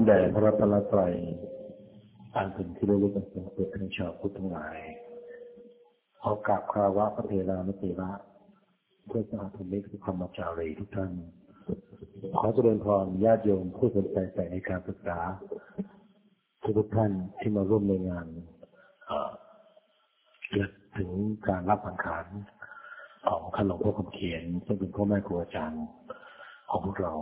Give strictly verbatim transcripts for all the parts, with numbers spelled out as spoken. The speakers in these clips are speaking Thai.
แด่พระรัตนตรัยอันเป็นที่ระลึกอันสูงสุดของชาวพุทธทั้งหลายขอกราบคารวะพระเถรานุเถระเพื่อสาธุมิตรธรรมจารีทุกท่านขอเจริญพรญาติโยมผู้สนใจใส่ในการศึกษาทุกท่านที่มาร่วมในงานเกี่ยวถึงการรับสังขารของท่านหลวงพ่อคำเขียนซึ่งเป็นพ่อแม่ครูอาจารย์ของพวกเรา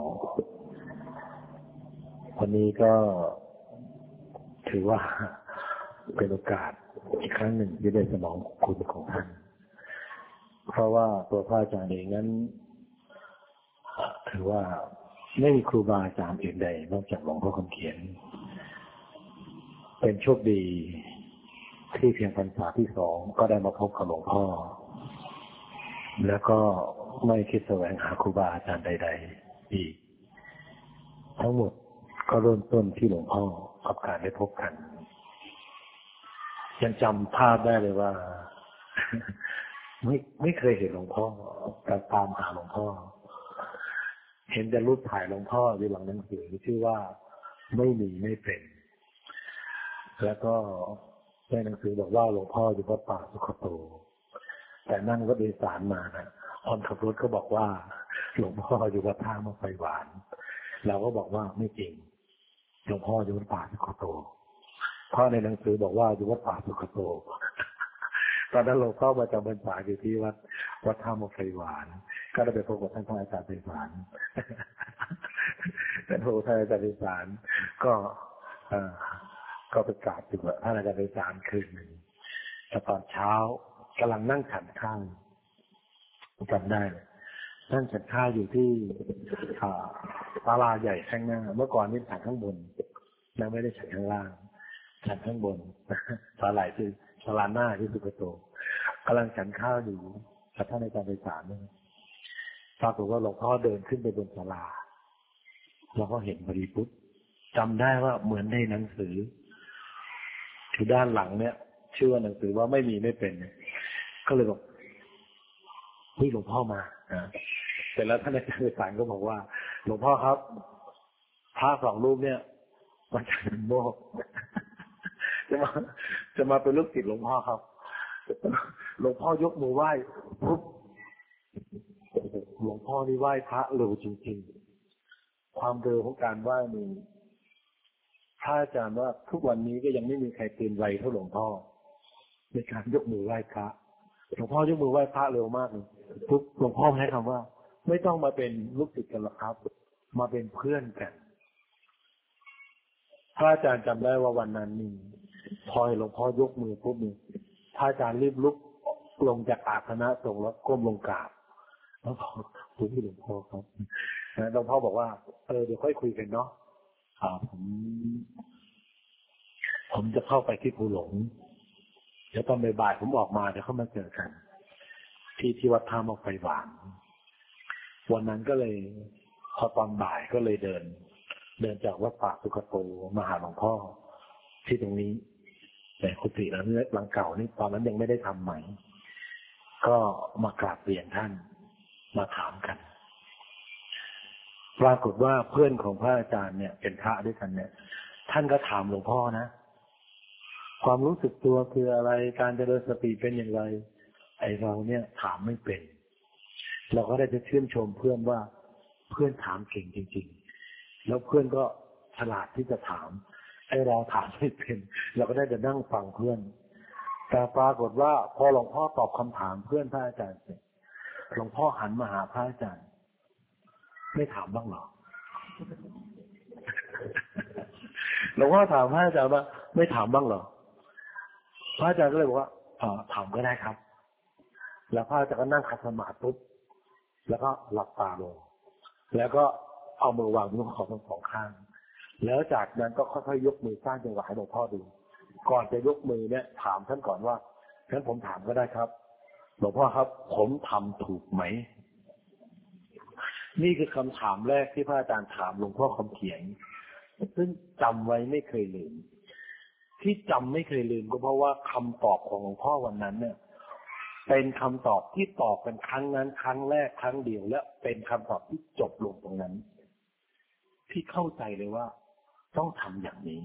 วันนี้ก็ถือว่าเป็นโอกาสอีกครั้งหนึ่งที่ได้สนองคุณของท่านเพราะว่าตัวพระอาจารย์เองนั้นถือว่าไม่มีครูบาอาจารย์อื่นใดนอกจากหลวงพ่อคำเขียนเป็นโชคดีที่เพียงพรรษาที่สองก็ได้มาพบกับหลวงพ่อแล้วก็ไม่คิดแสวงหาครูบาอาจารย์ใดๆอีกทั้งหมดก็เริ่มต้นที่หลวงพ่อกับการได้พบกันยังจำภาพได้เลยว่า ไม่ไม่เคยเห็นหลวงพ่อแต่ตามหาหลวงพ่อเห็นแต่รูปถ่ายหลวงพ่อในหลังหนังสือชื่อว่าไม่มีไม่เป็นแล้วก็ในหนังสือบอกว่าหลวงพ่ออยู่วัดป่าสุขโตแต่นั่งรถโดยสารมานะคนขับรถก็บอกว่าหลวงพ่ออยู่วัดท่ามะไฟหวานเราก็บอกว่าไม่จริงหลวงพ่ออยู่วัดป่าสุขโตเพราะในหนังสือบอกว่าอยู่วัดป่าสุขโตตอนนั้นหลวงพ่อมาจำพรรษาอยู่ที่วัดวัดท่ามะไฟหวานก็ได้ไปพบกับท่านพระอาจารย์ไพศาลท่านพระอาจารย์ไพศาลก็ก็ไปกราบถึงท่านอาจารย์ไพศาลคืนหนึ่งแต่ตอนเช้ากำลังนั่งฉันข้าวจำได้เลยนั่งฉันข้าวอยู่ที่ศาลาใหญ่ข้างหน้าเมื่อก่อนนี่ฉันข้างบนแล้วไม่ได้ฉันข้างล่างฉันข้างบนศาลาคือศาลาหน้าที่สุขโตกำลังฉันข้าวอยู่กับท่านอาจารย์ไพศาลนี่ปรากฏว่าหลวงพ่อเดินขึ้นไปบนศาลาเราก็เห็นพอดีปุ๊บจำได้ว่าเหมือนในหนังสือที่ด้านหลังเนี่ยชื่อว่าหนังสือว่าไม่มีไม่เป็นก็เลยบอกเฮ้ยหลวงพ่อมาเสร็จแล้วท่านอาจารย์ไพศาลก็บอกว่าหลวงพ่อครับพระสองรูปเนี่ยมันจะเป็นโมกจะมาจะมาเป็นลูกศิษย์หลวงพ่อครับหลวงพ่อยกมือไหว้ปุ๊บหลวงพ่อนี่ไหว้พระเร็วจริงๆความเร็วของการไหว้นี่พระอาจารย์ว่าทุกวันนี้ก็ยังไม่มีใครตื่นไวเท่าหลวงพ่อในการยกมือไหว้พระหลวงพ่อยกมือไหว้พระเร็วมากเลยทุกหลวงพ่อให้คำว่าไม่ต้องมาเป็นลูกศิษย์กันหรอกครับมาเป็นเพื่อนกันพระอาจารย์จำได้ว่าวันนั้นนี่พอหลวงพ่อยกมือปุ๊บนี่พระอาจารย์รีบลุกลงจากอาสนะทรงแล้วก้มลงกราบแล้วพอคุยกับหลวงพ่อครับหลวงพ่อบอกว่าเออเดี๋ยวค่อยคุยกันเนาะอ่าผมผมจะเข้าไปที่ภูหลงเดี๋ยวตอนบ่ายๆผมออกมาเดี๋ยวเข้ามาเจอกันที่ที่วัดท่ามะไฟหวานวันนั้นก็เลยพอตอนบ่ายก็เลยเดินเดินจากวัดป่าสุขโตมาหาหลวงพ่อที่ตรงนี้แต่กุฏิหลังเล็กหลังเก่านี่ตอนนั้นยังไม่ได้ทำใหม่ก็มากราบเรียนท่านมาถามกันปรากฏว่าเพื่อนของพระอาจารย์เนี่ยเป็นพระด้วยกันเนี่ยท่านก็ถามหลวงพ่อนะความรู้สึกตัวคืออะไรการเจริญสติเป็นอย่างไรไอเราเนี่ยถามไม่เป็นเราก็ได้จะชื่นชมเพื่อนว่าเพื่อนถามเก่งจริงๆแล้วเพื่อนก็ฉลาดที่จะถามไอเราถามไม่เป็นเราก็ได้จะนั่งฟังเพื่อนแต่ปรากฏว่าพอหลวงพ่อตอบคำถามเพื่อนพระอาจารย์เสร็จหลวงพ่อหันมาหาพระอาจารย์ไม่ถามบ้างหรอหลวงพ่อถามพระอาจารย์ว่าไม่ถามบ้างหรอพระอาจารย์ก็เลยบอกว่าอ๋อถามก็ได้ครับแล้วพระอาจารย์ก็นั่งขัดสมาธิปุ๊บแล้วก็หลับตาลงแล้วก็เอามือวางบนขอบทั้งสองข้างแล้วจากนั้นก็ค่อยๆยกมือสร้างจังหวะให้หลวงพ่อดูก่อนจะยกมือเนี่ยถามท่านก่อนว่าท่านผมถามก็ได้ครับหลวงพ่อครับผมทำถูกไหมนี่คือคำถามแรกที่พระอาจารย์ถามหลวงพ่อคำเขียนซึ่งจำไว้ไม่เคยลืมที่จำไม่เคยลืมก็เพราะว่าคำตอบของหลวงพ่อวันนั้นเนี่ยเป็นคำตอบที่ตอบกันครั้งนั้นครั้งแรกครั้งเดียวและเป็นคำตอบที่จบลงตรงนั้นที่เข้าใจเลยว่าต้องทำอย่างนี้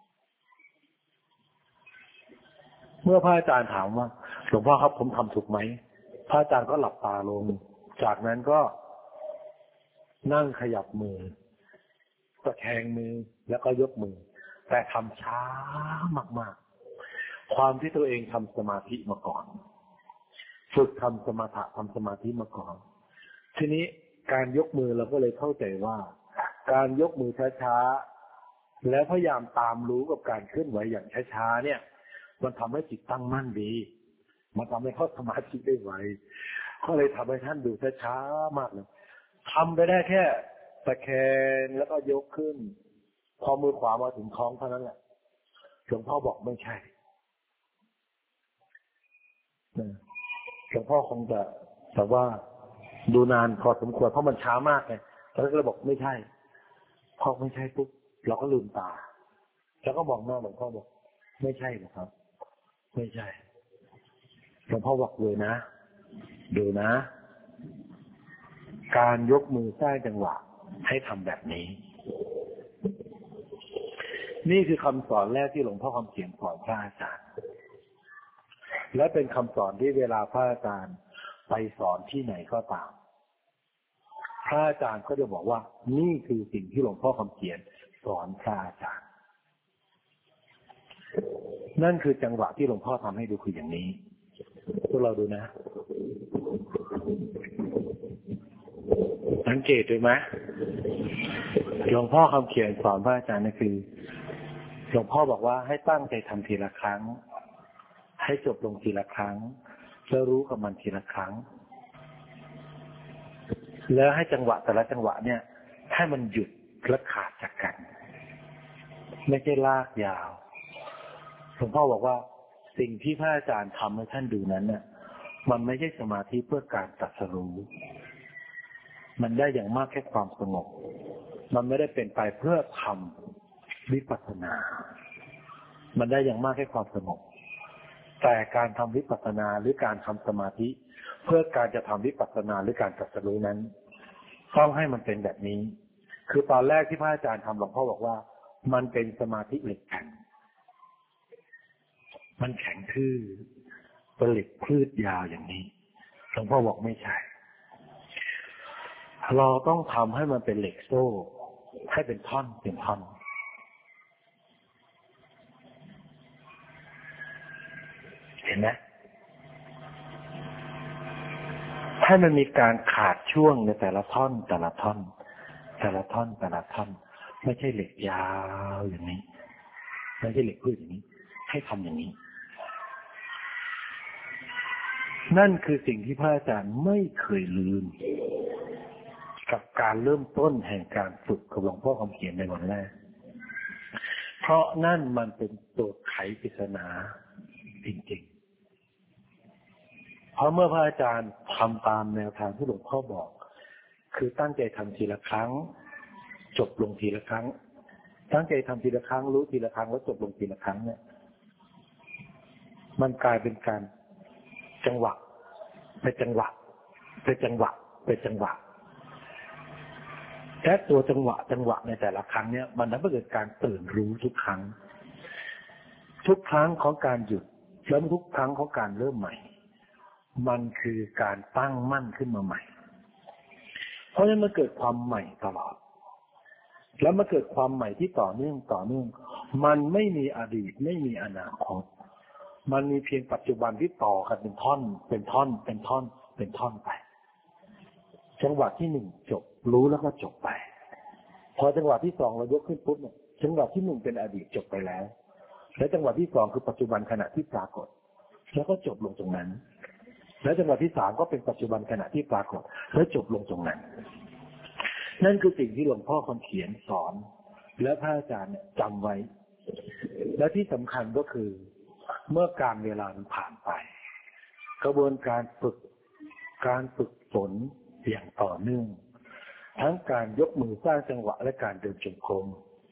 เมื่อพระอาจารย์ถามว่าหลวงพ่อครับผมทำถูกไหมพระอาจารย์ก็หลับตาลงจากนั้นก็นั่งขยับมือตะแคงมือแล้วก็ยกมือแต่ทำช้ามากๆความที่ตัวเองทำสมาธิมาก่อนฝึกทำสมาธิทำสมาธิมาก่อนทีนี้การยกมือเราก็เลยเข้าใจว่าการยกมือช้าๆแล้วพยายามตามรู้กับการเคลื่อนไหวอย่างช้าๆเนี่ยมันทำให้จิตตั้งมั่นดีมันทำให้เข้าสมาธิได้ไวก็เลยทำให้ท่านดูช้าๆมากเลยทำไปได้แค่ตะแคงแล้วก็ยกขึ้นพอมือขวามาถึงท้องเท่านั้นแหละหลวงพ่อบอกไม่ใช่หลวงพ่อคงจะแต่ว่าดูนานพอสมควรเพราะมันช้ามากไงแล้วก็เลยบอกไม่ใช่พอไม่ใช่ปุ๊บเราก็ลืมตาแล้วก็มองหน้าหลวงพ่อบอกไม่ใช่หรอกครับไม่ใช่หลวงพ่อบอกเลยนะดูนะการยกมือสร้างจังหวะให้ทำแบบนี้นี่คือคำสอนแรกที่หลวงพ่อคำเขียนสอนพระอาจารย์และเป็นคำสอนที่เวลาพระอาจารย์ไปสอนที่ไหนก็ตามพระอาจารย์ก็จะบอกว่านี่คือสิ่งที่หลวงพ่อคำเขียนสอนพระอาจารย์นั่นคือจังหวะที่หลวงพ่อทำให้ดูคืออย่างนี้พวกเราดูนะสังเกตดูไหมหลวงพ่อคำเขียนสอนพระอาจารย์นั่นคือหลวงพ่อบอกว่าให้ตั้งใจทำทีละครั้งให้จบลงทีละครั้งแล้วรู้กับมันทีละครั้งแล้วให้จังหวะแต่ละจังหวะเนี่ยให้มันหยุดและขาดจากกันไม่ใช่ลากยาวหลวงพ่อบอกว่าสิ่งที่พระอาจารย์ทำให้ท่านดูนั้นเนี่ยมันไม่ใช่สมาธิเพื่อการตรัสรู้มันได้อย่างมากแค่ความสงบมันไม่ได้เป็นไปเพื่อทำวิปัสสนามันได้อย่างมากแค่ความสงบแต่การทำวิปัสสนาหรือการทำสมาธิเพื่อการจะทำวิปัสสนาหรือการตรัสรู้นั้นต้องให้มันเป็นแบบนี้คือตอนแรกที่พระอาจารย์ทำหลวงพ่อบอกว่ามันเป็นสมาธิเหล็กแข็งมันแข็งทื่อเป็นเหล็กพืชยาวอย่างนี้หลวงพ่อบอกไม่ใช่เราต้องทำให้มันเป็นเหล็กโซ่ให้เป็นท่อนเป็นท่อนเห็นไหมให้มันมีการขาดช่วงในแต่ละท่อนแต่ละท่อนแต่ละท่อนแต่ละท่อนไม่ใช่เหล็กยาวอย่างนี้ไม่ใช่เหล็กพืชอย่างนี้ให้ทำอย่างนี้นั่นคือสิ่งที่พระอาจารย์ไม่เคยลืมกับการเริ่มต้นแห่งการฝึกกับหลวงพ่อคำเขียนในวันแรกเพราะนั่นมันเป็นตัวไขปริศนาจริงๆเพราะเมื่อพระอาจารย์ทำตามแนวทางที่หลวงพ่อบอกคือตั้งใจทำทีละครั้งจบลงทีละครั้งตั้งใจทำทีละครั้งรู้ทีละครั้งแล้วจบลงทีละครั้งเนี่ยมันกลายเป็นการจังหวะเป็นจังหวะเป็นจังหวะเป็นจังหวะและตัวจังหวะจังหวะในแต่ละครั้งเนี่ยมันทำให้เกิดการตื่นรู้ทุกครั้งทุกครั้งของการหยุดแล้วทุกครั้งของการเริ่มใหม่มันคือการตั้งมั่นขึ้นมาใหม่เพราะฉะนั้นมันเกิดความใหม่ตลอดแล้วมันเกิดความใหม่ที่ต่อเนื่องต่อเนื่องมันไม่มีอดีตไม่มีอนาคตมันมีเพียงปัจจุบันที่ต่อกันเป็นท่อนเป็นท่อนเป็นท่อนเป็นท่อนไปจังหวะที่หนึ่งจบรู้แล้วก็จบไปพอจังหวะที่สองเรายกขึ้นปุ๊บเนี่ยจังหวะที่หนึ่งเป็นอดีตจบไปแล้วและจังหวะที่สองคือปัจจุบันขณะที่ปรากฏแล้วก็จบลงตรงนั้นและจังหวะที่สามก็เป็นปัจจุบันขณะที่ปรากฏแล้วจบลงตรงนั้นนั่นคือสิ่งที่หลวงพ่อคนเขียนสอนและพระอาจารย์เนี่ยจำไว้และที่สำคัญก็คือเมื่อการเวลามันผ่านไปกระบวนการฝึกการฝึกฝนอย่างต่อเนื่องทั้งการยกมือสร้างจังหวะและการเดินจงกรม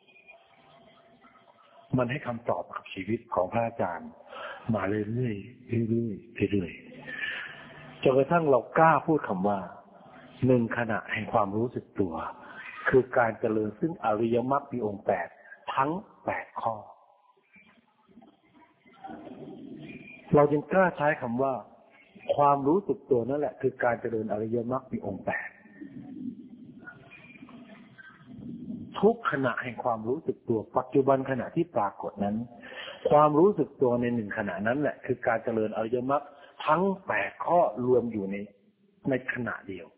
มันให้คำตอบกับชีวิตของพระอาจารย์มาเรื่อยๆเรื่อยๆเรื่อยๆจนกระทั่งเรากล้าพูดคำว่าหนึ่งขณะแห่งความรู้สึกตัวคือการเจริญซึ่งอริยมรรคมีองค์แปดทั้งแปดข้อเราจึงกล้าใช้คำว่าความรู้สึกตัวนั่นแหละคือการเจริญอริยมรรคมีองค์แปดทุกขณะแห่งความรู้สึกตัวปัจจุบันขณะที่ปรากฏนั้นความรู้สึกตัวในหนึ่งขณะนั้นแหละคือการเจริญอริยมรรคทั้งแปดข้อรวมอยู่ในในขณะเดียว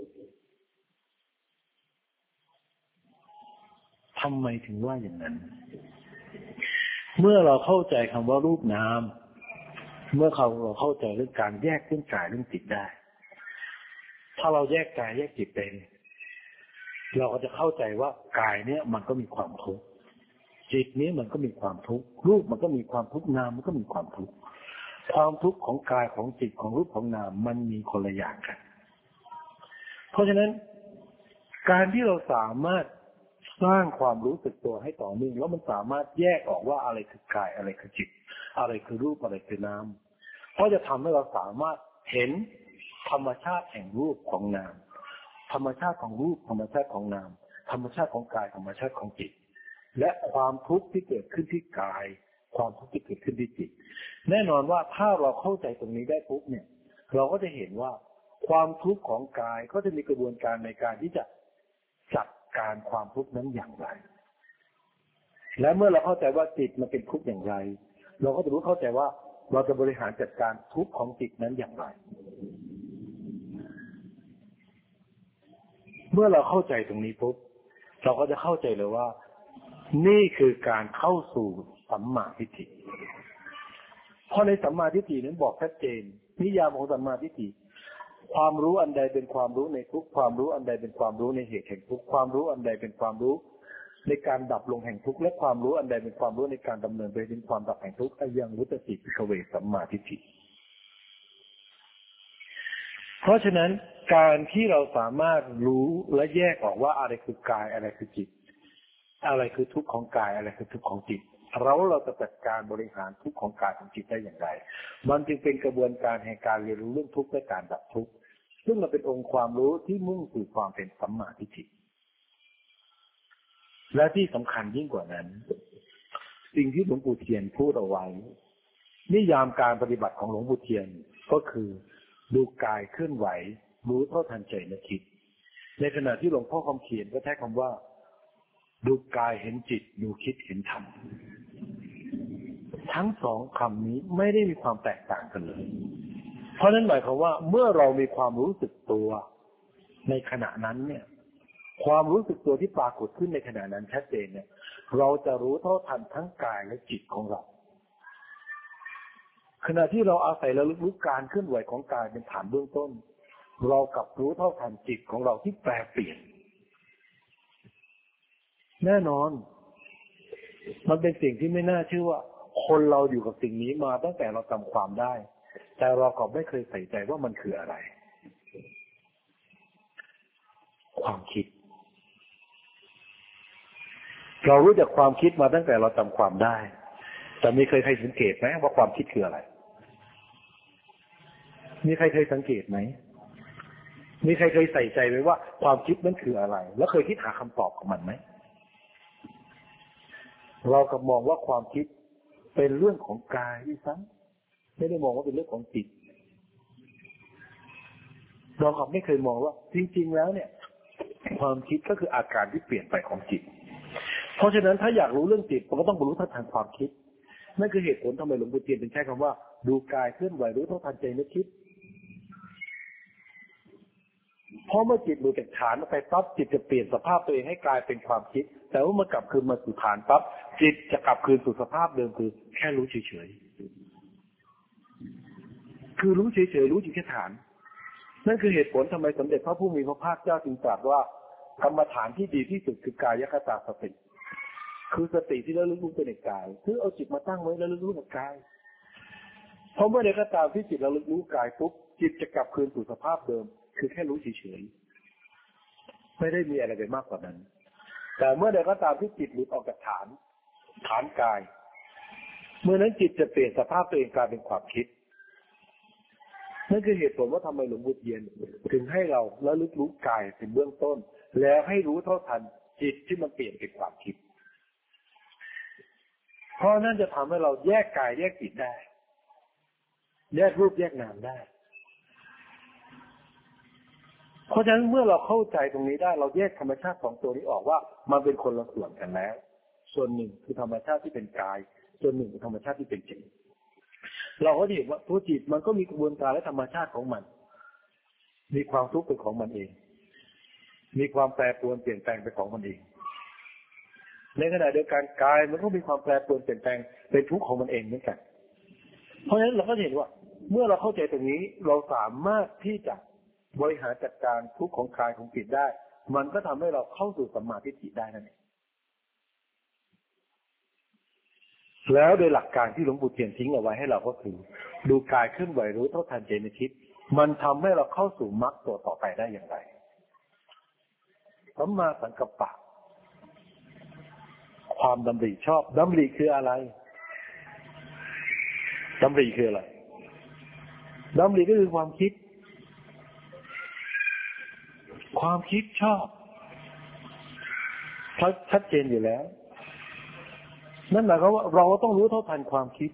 ทำไมถึงว่าอย่างนั้นเมื่อเราเข้าใจคำว่ารูปนามเมื่อเราเราเข้าใจเรื่องการแยกเรื่องกายเรื่องจิตได้ถ้าเราแยกกายแยกจิตเป็นเราก็จะเข้าใจว่ากายเนี้ยมันก็มีความทุกข์จิตนี้มันก็มีความทุกข์รูปมันก็มีความทุกข์นามมันก็มีความทุกข์ความทุกข์ของกายของจิตของรูปของนามมันมีคนละอย่างกันเพราะฉะนั้นการที่เราสามารถสร้างความรู้สึกตัวให้ต่อเนื่องแล้วมันสามารถแยกออกว่าอะไรคือกายอะไรคือจิตอะไรคือรูปอะไรคือนามเพราะจะทำให้เราสามารถเห็นธรรมชาติแห่งรูปของนามธรรมชาติของรูปธรรมชาติของนามธรรมชาติของกายธรรมชาติของจิตและความทุกข์ที่เกิดขึ้นที่กายความทุกข์ที่เกิดขึ้นที่จิตแน่นอนว่าถ้าเราเข้าใจตรงนี้ได้ปุ๊บเนี่ยเราก็จะเห็นว่าความทุกข์ของกายก็จะมีกระบวนการในการที่จะจัดการความทุกข์นั้นอย่างไรและเมื่อเราเข้าใจว่าจิตมันเป็นทุกข์อย่างไรเราก็จะรู้เข้าใจว่าเราจะบริหารจัดการทุกข์ของจิตนั้นอย่างไรเมื่อเราเข้าใจตรงนี้ปุ๊บเราก็จะเข้าใจเลยว่านี่คือการเข้าสู่สัมมาทิฏฐิเพราะในสัมมาทิฏฐินั้นบอกชัดเจนนิยามของสัมมาทิฏฐิความรู้อันใดเป็นความรู้ในทุกความรู้อันใดเป็นความรู้ในเหตุแห่งทุกความรู้อันใดเป็นความรู้ในการดับลงแห่งทุกข์และความรู้อันใดเป็นความรู้ในการดำเนินไปถึงความดับแห่งทุกข์อายังวุตติภิกขเวสัมมาทิฏฐิเพราะฉะนั้นการที่เราสามารถรู้และแยกออกว่าอะไรคือกายอะไรคือจิตอะไรคือทุกข์ของกายอะไรคือทุกข์ของจิตเราเราจะจัดการบริหารทุกข์ของกายของจิตได้อย่างไรมันจึงเป็นกระบวนการแห่งการเรียนรู้เรื่องทุกข์และการดับทุกข์ซึ่งมันเป็นองค์ความรู้ที่มุ่งสู่ความเป็นสัมมาทิฏฐิและที่สำคัญยิ่งกว่านั้นสิ่งที่หลวงปู่เทียนพูดเอาไว้นิยามการปฏิบัติของหลวงปู่เทียนก็คือดูกายเคลื่อนไหวรู้เท่าทันใจนึกคิดในขณะที่หลวงพ่อคำเขียนก็ใช้คำว่าดูกายเห็นจิตดูคิดเห็นธรรมทั้งสองคำนี้ไม่ได้มีความแตกต่างกันเลยเพราะนั้นหมายความว่าเมื่อเรามีความรู้สึกตัวในขณะนั้นเนี่ยความรู้สึกตัวที่ปรากฏขึ้นในขณะนั้นชัดเจนเนี่ยเราจะรู้เท่าทันทั้งกายและจิตของเราขณะที่เราอาศัยระลึกรู้การเคลื่อนไหวของกายเป็นฐานเบื้องต้นเรากลับรู้เท่าทันจิตของเราที่แปรเปลี่ยนแน่นอนมันเป็นสิ่งที่ไม่น่าเชื่อว่าคนเราอยู่กับสิ่งนี้มาตั้งแต่เราจำความได้แต่เราก็ไม่เคยใส่ใจว่ามันคืออะไรความคิดเรารู้จักความคิดมาตั้งแต่เราจำความได้แต่มีเคยใครสังเกตไหมว่าความคิดคืออะไรมีใครเคยสังเกตไหมมีใครเคยใส่ใจไหมว่าความคิดนั้นคืออะไรแล้วเคยคิดหาคำตอบของมันไหมเราก็มองว่าความคิดเป็นเรื่องของกายที่ซ้ำไม่ได้มองว่าเป็นเรื่องของจิตเราก็ไม่เคยมองว่าจริงๆแล้วเนี่ยความคิดก็คืออาการที่เปลี่ยนไปของจิตเพราะฉะนั้นถ้าอยากรู้เรื่องจิตมันก็ต้องรู้เท่าทันความคิดนั่นคือเหตุผลทำไมหลวงปู่เทียนถึงใช้คำว่าดูกายเคลื่อนไหวรู้เท่าทันใจนึกคิดเพราะเมื่อจิตหลุดจากฐานไปปั๊บจิตจะเปลี่ยนสภาพตัวเองให้กลายเป็นความคิดแต่ว่าเมื่อกลับคืนมาสู่ฐานปั๊บจิตจะกลับคืนสู่สภาพเดิมคือแค่รู้เฉยๆคือรู้เฉยๆรู้อยู่แค่ฐานนั่นคือเหตุผลทำไมสมเด็จพระผู้มีพระภาคเจ้าจึงตรัสว่ากรรมฐานที่ดีที่สุดคือกายคตาสติคือสติที่ระลึกรู้ในกายคือเอาจิตมาตั้งไว้แล้วระลึกรู้ในกายเพราะเมื่อใดก็ตามที่จิตระลึกรู้กายปุ๊บจิตจะกลับคืนสู่สภาพเดิมคือแค่รู้เฉยๆไม่ได้มีอะไรไปมากกว่านั้นแต่เมื่อใดก็ตามที่จิตหลุดออกจากฐานฐานกายเมื่อนั้นจิตจะเปลี่ยนสภาพตัวเองกลายเป็นความคิดนั่นคือเหตุผลว่าทำไมหลวงปู่เทียนถึงให้เราระลึกรู้กายเป็นเบื้องต้นแล้วให้รู้เท่าทันจิตที่มันเปลี่ยนเป็นความคิดเพราะนั่นจะทำให้เราแยกกายแยกจิตได้แยกรูปแยกนามได้เพราะฉะนั้นเมื่อเราเข้าใจตรงนี้ได้เราแยกธรรมชาติสองตัวนี้ออกว่ามันเป็นคนละส่วนกันแล้วส่วนหนึ่งคือธรรมชาติที่เป็นกายส่วนหนึ่งคือธรรมชาติที่เป็นจิตเราก็เห็นว่าตัวจิตมันก็มีกระบวนการและธรรมชาติของมันมีความทุกข์เป็นของมันเองมีความแปรปรวนเปลี่ยนแปลงเป็นของมันเองในขณะเดียวกันกายมันก็มีความแปรปรวนเปลี่ยนแปลงเป็นทุกข์ของมันเองเหมือนกันเพราะฉะนั้นเราก็เห็นว่าเมื่อเราเข้าใจตรงนี้เราสามารถที่จะบริหารจัดการทุกข์ของกายของจิตได้มันก็ทำให้เราเข้าสู่สัมมาทิฏฐิได้นั่นเองแล้วโดยหลักการที่หลวงปู่เทียนทิ้งเอาไว้ให้เราก็คือดูกายเคลื่อนไหวรู้เท่าทันใจในคิดมันทำให้เราเข้าสู่มรรคตัวต่อไปได้อย่างไรสัมมาสังกัปปะความดำริชอบดำริคืออะไรดำริคืออะไรดำริก็คือความคิดความคิดชอบชัดเจนอยู่แล้วนั่นหมายความว่าเราต้องรู้เท่าทันความคิด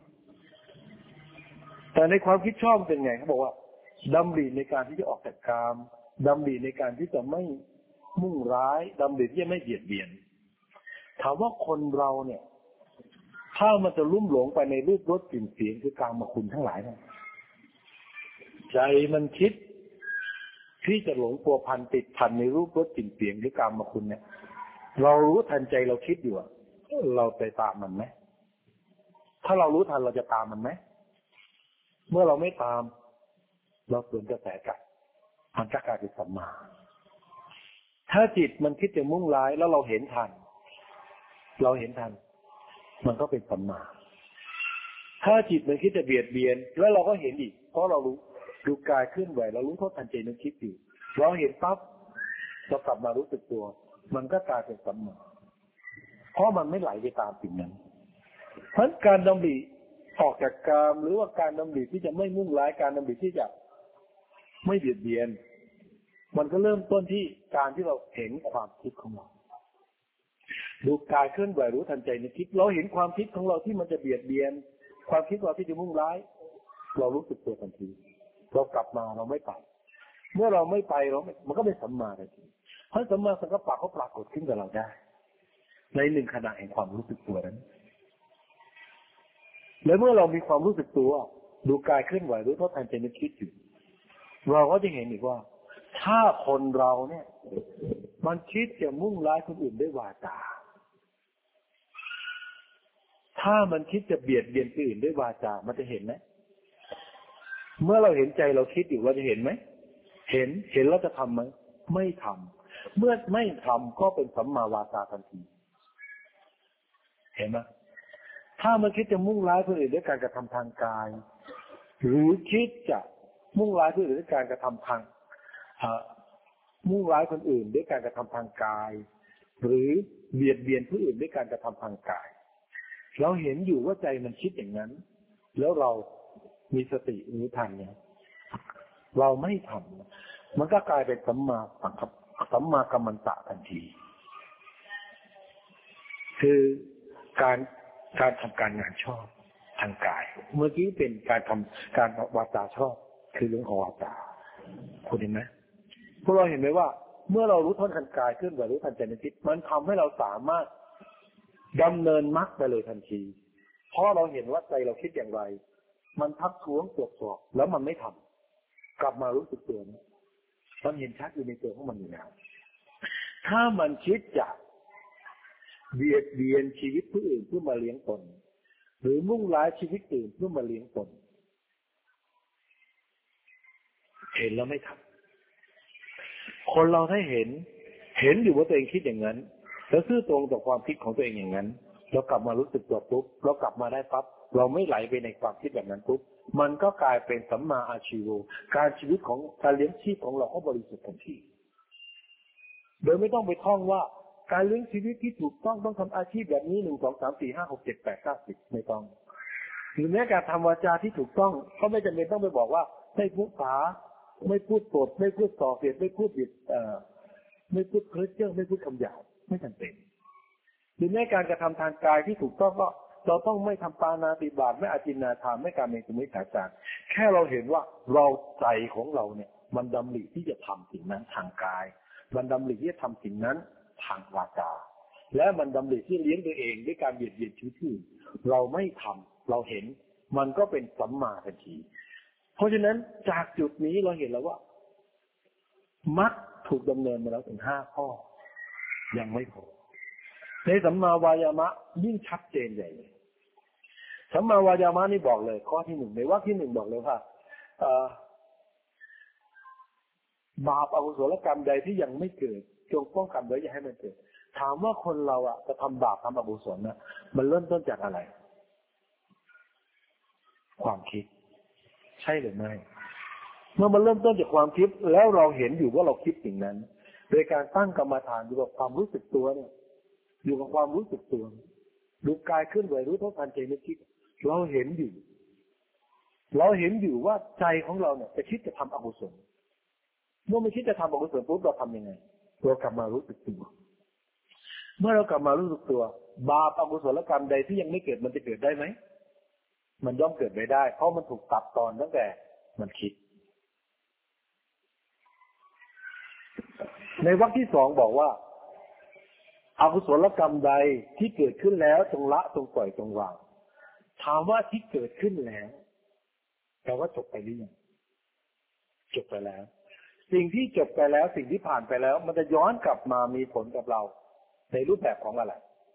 แต่ในความคิดชอบเป็นไงเขาบอกว่าดำริในการที่จะออกจากกามดำริในการที่จะไม่มุ่งร้ายดำริที่จะไม่เบียดเบียนถามว่าคนเราเนี่ยถ้ามันจะลุ่มหลงไปในรูปรสกลิ่นเสียงคือกามคุณทั้งหลายเนี่ยใจมันคิดที่จะหลงพัวพันติดพันในรูปรสกลิ่นเสียงหรือกามคุณเนี่ยเรารู้ทันใจเราคิดอยู่เราไปตามมันไหมถ้าเรารู้ทันเราจะตามมันไหมเมื่อเราไม่ตามเราสวนกระแสกันมันจะกลายเป็นสัมมาถ้าจิตมันคิดจะมุ่งร้ายแล้วเราเห็นทันเราเห็นทันมันก็เป็นสัมมาถ้าจิตมันคิดจะเบียดเบียนแล้วเราก็เห็นอีกเพราะเรารู้ดูกายเคลื่อนไหวเรารู้เท่าทันใจนึกคิดอยู่เราเห็นปั๊บเรากลับมารู้สึกตัวมันก็กลายเป็นสัมมาเพราะมันไม่ไหลไปตามสิ่งนั้นเพราะการดำริออกจากกามหรือว่าการดำริที่จะไม่มุ่งร้ายการดำริที่จะไม่เบียดเบียนมันก็เริ่มต้นที่การที่เราเห็นความคิดของเราดูกายเคลื่อนไหวรู้ทันใจในคิดเราเห็นความคิดของเราที่มันจะเบียดเบียนความคิดเราที่จะมุ่งร้ายเรารู้สึกตัวทันทีเรากลับมาเราไม่ไปเมื่อเราไม่ไปเรามันก็เป็นสัมมาทันทีเพราะสัมมาสังกัปปะเขาปรากฏขึ้นกับเราได้ในหนึ่งขณะแห่งความรู้สึกตัวนั้นและเมื่อเรามีความรู้สึกตัวดูกายเคลื่อนไหวรู้เท่าทันใจนึกคิดอยู่เราก็จะเห็นอีกว่าถ้าคนเราเนี่ยมันคิดจะมุ่งร้ายคนอื่นด้วยวาจาถ้ามันคิดจะเบียดเบียนคนอื่นด้วยวาจามันจะเห็นไหมเมื่อเราเห็นใจเราคิดอยู่เราจะเห็นไหมเห็นเห็นแล้วจะทำไหมไม่ทำเมื่อไม่ทำก็เป็นสัมมาวาจาทันทีเห็นไหมถ้ามันคิดจะมุ่งร้ายคนอื่นด้วยการกระทำทางกายหรือคิดจะมุ่งร้ายคนอื่นด้วยการกระทำทางมุ่งร้ายคนอื่นด้วยการกระทำทางกายหรือเบียดเบียนผู้อื่นด้วยการกระทำทางกายเราเห็นอยู่ว่าใจมันคิดอย่างนั้นแล้วเรามีสติรู้ทันเนี่ยเราไม่ทำมันก็กลายเป็นสัมมาสังกัปสัมมากัมมันตะทันทีคือการการทำการงานชอบทางกายเมื่อกี้เป็นการทำการวาจาชอบคือเรื่องของวาจาคุณเห็นไหมพวกเราเห็นไหมว่าเมื่อเรารู้ทันทางกายเคลื่อนไหวรู้ทันใจนึกคิดมันทำให้เราสามารถดำเนินมรรคไปเลยทันทีเพราะเราเห็นว่าใจเราคิดอย่างไรมันทักท้วงตรวจสอบแล้วมันไม่ทำกลับมารู้สึกตัวนะมันเห็นชัดอยู่ในตัวของมันอยู่แล้วถ้ามันคิดจะเบียดเบียนชีวิตผู้อื่นเพื่อมาเลี้ยงตนหรือมุ่งร้ายชีวิตอื่นเพื่อมาเลี้ยงตนเห็นแล้วไม่ทำคนเราถ้าเห็นเห็นอยู่ว่าตัวเองคิดอย่างนั้นแล้วซื่อตรงต่อความคิดของตัวเองอย่างนั้นเรากลับมารู้สึกตัวปุ๊บเรากลับมาได้ปั๊บเราไม่ไหลไปในความคิดแบบนั้นปุ๊บมันก็กลายเป็นสัมมาอาชีวะการชีวิตของการเลี้ยงชีพของเราก็บริสุทธิ์ทันทีโดยไม่ต้องไปท่องว่าการเลี้ยงชีวิตที่ถูกต้องต้องทำอาชีพแบบนี้หนึ่งสองสามสี่ห้าหกเจ็ดแปดเก้าสิบไม่ต้องหรือแม้การทำวาจาที่ถูกต้องก็ไม่จำเป็นต้องไปบอกว่าไม่พูดผาไม่พูดโกรธไม่พูดส่อเสียดไม่พูดบิดเอ่อไม่พูดเพ้อเจ้อไม่พูดคำหยาบไม่จำเป็นหรือแม้การกระทำทางกายที่ถูกต้องก็เราต้องไม่ทำปาณาติบาตไม่อาจินนาทานไม่การเมตุมิจฉาจารแค่เราเห็นว่าเราใจของเราเนี่ยมันดำริที่จะทำสิ่งนั้นทางกายมันดำริที่จะทำสิ่งนั้นทางวาจาและมันดำริที่เลี้ยงตัวเองด้วยการเบียดเบียนชีวิตอื่นเราไม่ทำเราเห็นมันก็เป็นสัมมาทันทีเพราะฉะนั้นจากจุดนี้เราเห็นแล้วว่ามรรคถูกดำเนินมาแล้วถึงห้าข้อยังไม่พอในสัมมาวายามะยิ่งชัดเจนใหญ่เลยสัมมาวายามะนี่บอกเลยข้อที่หนึ่งในวรรคที่หนึ่งบอกเลยว่าบาปอกุศลกรรมใดที่ยังไม่เกิดจงป้องกันไว้อย่าให้มันเกิดถามว่าคนเราอ่ะจะทำบาปทำอกุศลนะมันเริ่มต้นจากอะไรความคิดใช่หรือไม่เมื่อมันเริ่มต้นจากความคิดแล้วเราเห็นอยู่ว่าเราคิดสิ่งนั้นโดยการตั้งกรรมฐานอยู่กับความรู้สึกตัวเนี่ยอยู่กับความรู้สึกตัวดูกายเคลื่อนไหวรู้เท่าทันใจนึกคิดเราเห็นอยู่เราเห็นอยู่ว่าใจของเราเนี่ยจะคิดจะทำอกุศลเมื่อไม่คิดจะทำอกุศลปุ๊บเราทำยังไงเรากลับมารู้สึกตัวเมื่อเรากลับมารู้สึกตัวบาปอกุศลกรรมใดที่ยังไม่เกิดมันจะเกิดได้ไหมมันย่อมเกิดไม่ได้เพราะมันถูกตัดตอนตั้งแต่มันคิดในวรรคที่สองบอกว่าอกุศลกรรมใดที่เกิดขึ้นแล้วจงละจงปล่อยจงวางถามว่าที่เกิดขึ้นแล้วแต่ว่าจบไปหรือยังจบไปแล้วสิ่งที่จบไปแล้วสิ่งที่ผ่านไปแล้วมันจะย้อนกลับมามีผลกับเราในรูปแบบของอะไร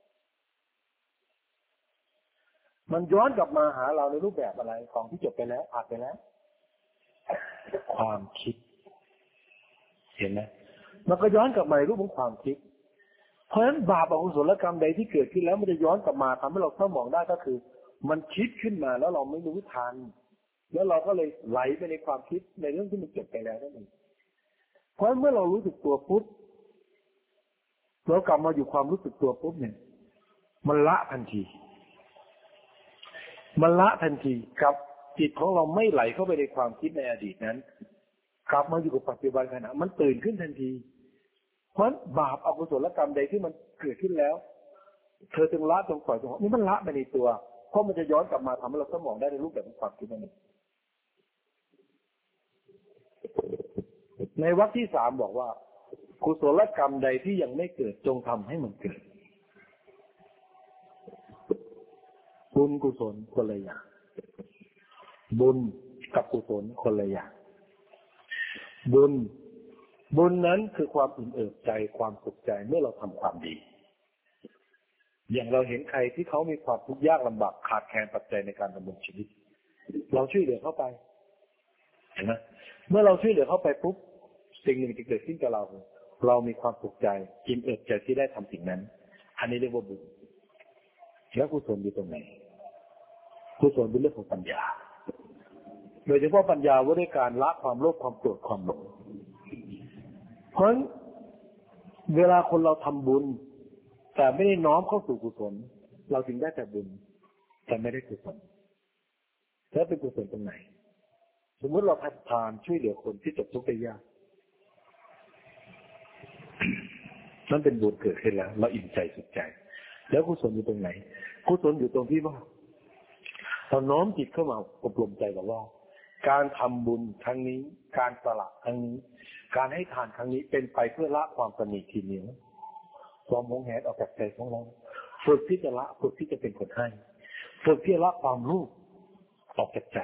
มันย้อนกลับมาหาเราในรูปแบบอะไรของที่จบไปแล้วผ่านไปแล้วความคิดเห็นไหมมันก็ย้อนกลับมาในรูปของความคิดเพราะฉะนั้นบาปอกุศลกรรมใดที่เกิดขึ้นแล้วมันจะย้อนกลับมาทำให้เราเศร้าหมองได้ก็คือมันคิดขึ้นมาแล้วเราไม่รู้ทันแล้วเราก็เลยไหลไปในความคิดในเรื่องที่มันจบไปแล้วนั่นเองเพราะเมื่อเรารู้สึกตัวปุ๊บเรากลับมาอยู่ความรู้สึกตัวปุ๊บเนี่ยมันละทันทีมันละทันทีกับจิตของเราไม่ไหลเข้าไปในความคิดในอดีตนั้นกลับมาอยู่กับปัจจุบันขณะมันตื่นขึ้นทันทีเพราะบาปอกุศลกรรมใดที่มันเกิดขึ้นแล้วเธอจึงละจงปล่อยจงนี่มันละไปในตัวเพราะมันจะย้อนกลับมาทำให้เราสมองได้ในรูปแบบของความคิดนั่นเองในวรรคที่สามบอกว่ากุศลกรรมใดที่ยังไม่เกิดจงทำให้มันเกิดบุญกุศลคนละอย่างบุญกับกุศลคนละอย่างบุญบุญนั้นคือความอิ่มเอิบใจความสุขใจเมื่อเราทำความดีอย่างเราเห็นใครที่เขามีความทุกข์ยากลำบากขาดแคลนปัจจัยในการดำรงชีวิตเราช่วยเหลือเขาไปเห็นไหมเมื่อเราช่วยเหลือเขาไปปุ๊บสิ่งหนึ่งจะเกิดขึ้นกับเราเรามีความสุขใจอิ่มเอิบใจที่ได้ทำสิ่งนั้นอันนี้เรียกว่าบุญแล้วกุศลอยู่ตรงไหนกุศลเป็นเรื่องของปัญญาโดยเฉพาะปัญญาว่าด้วยการละความโลภความโกรธความหลงเพราะฉะนั้นเวลาคนเราทำบุญแต่ไม่ได้น้อมเข้าสู่กุศลเราจึงได้แต่บุญแต่ไม่ได้กุศลแล้วเป็นกุศลตรงไหนสมมติเราทานช่วยเหลือคนที่ตกทุกข์ได้ยากนั่นเป็นบุญเกิดขึ้นแล้วเราอิ่มใจสุขใจแล้วกุศลอยู่ตรงไหนกุศลอยู่ตรงที่ว่าเราน้อมจิตเข้ามาอบรมใจเราว่าการทำบุญครั้งนี้การสละครั้งนี้การให้ทานครั้งนี้เป็นไปเพื่อละความตนีทีเหนียวความหวงแหนออกจากใจของเราฝึกที่จะละฝึกที่จะเป็นคนให้ฝึกที่จะละความรู้ออกจากใจ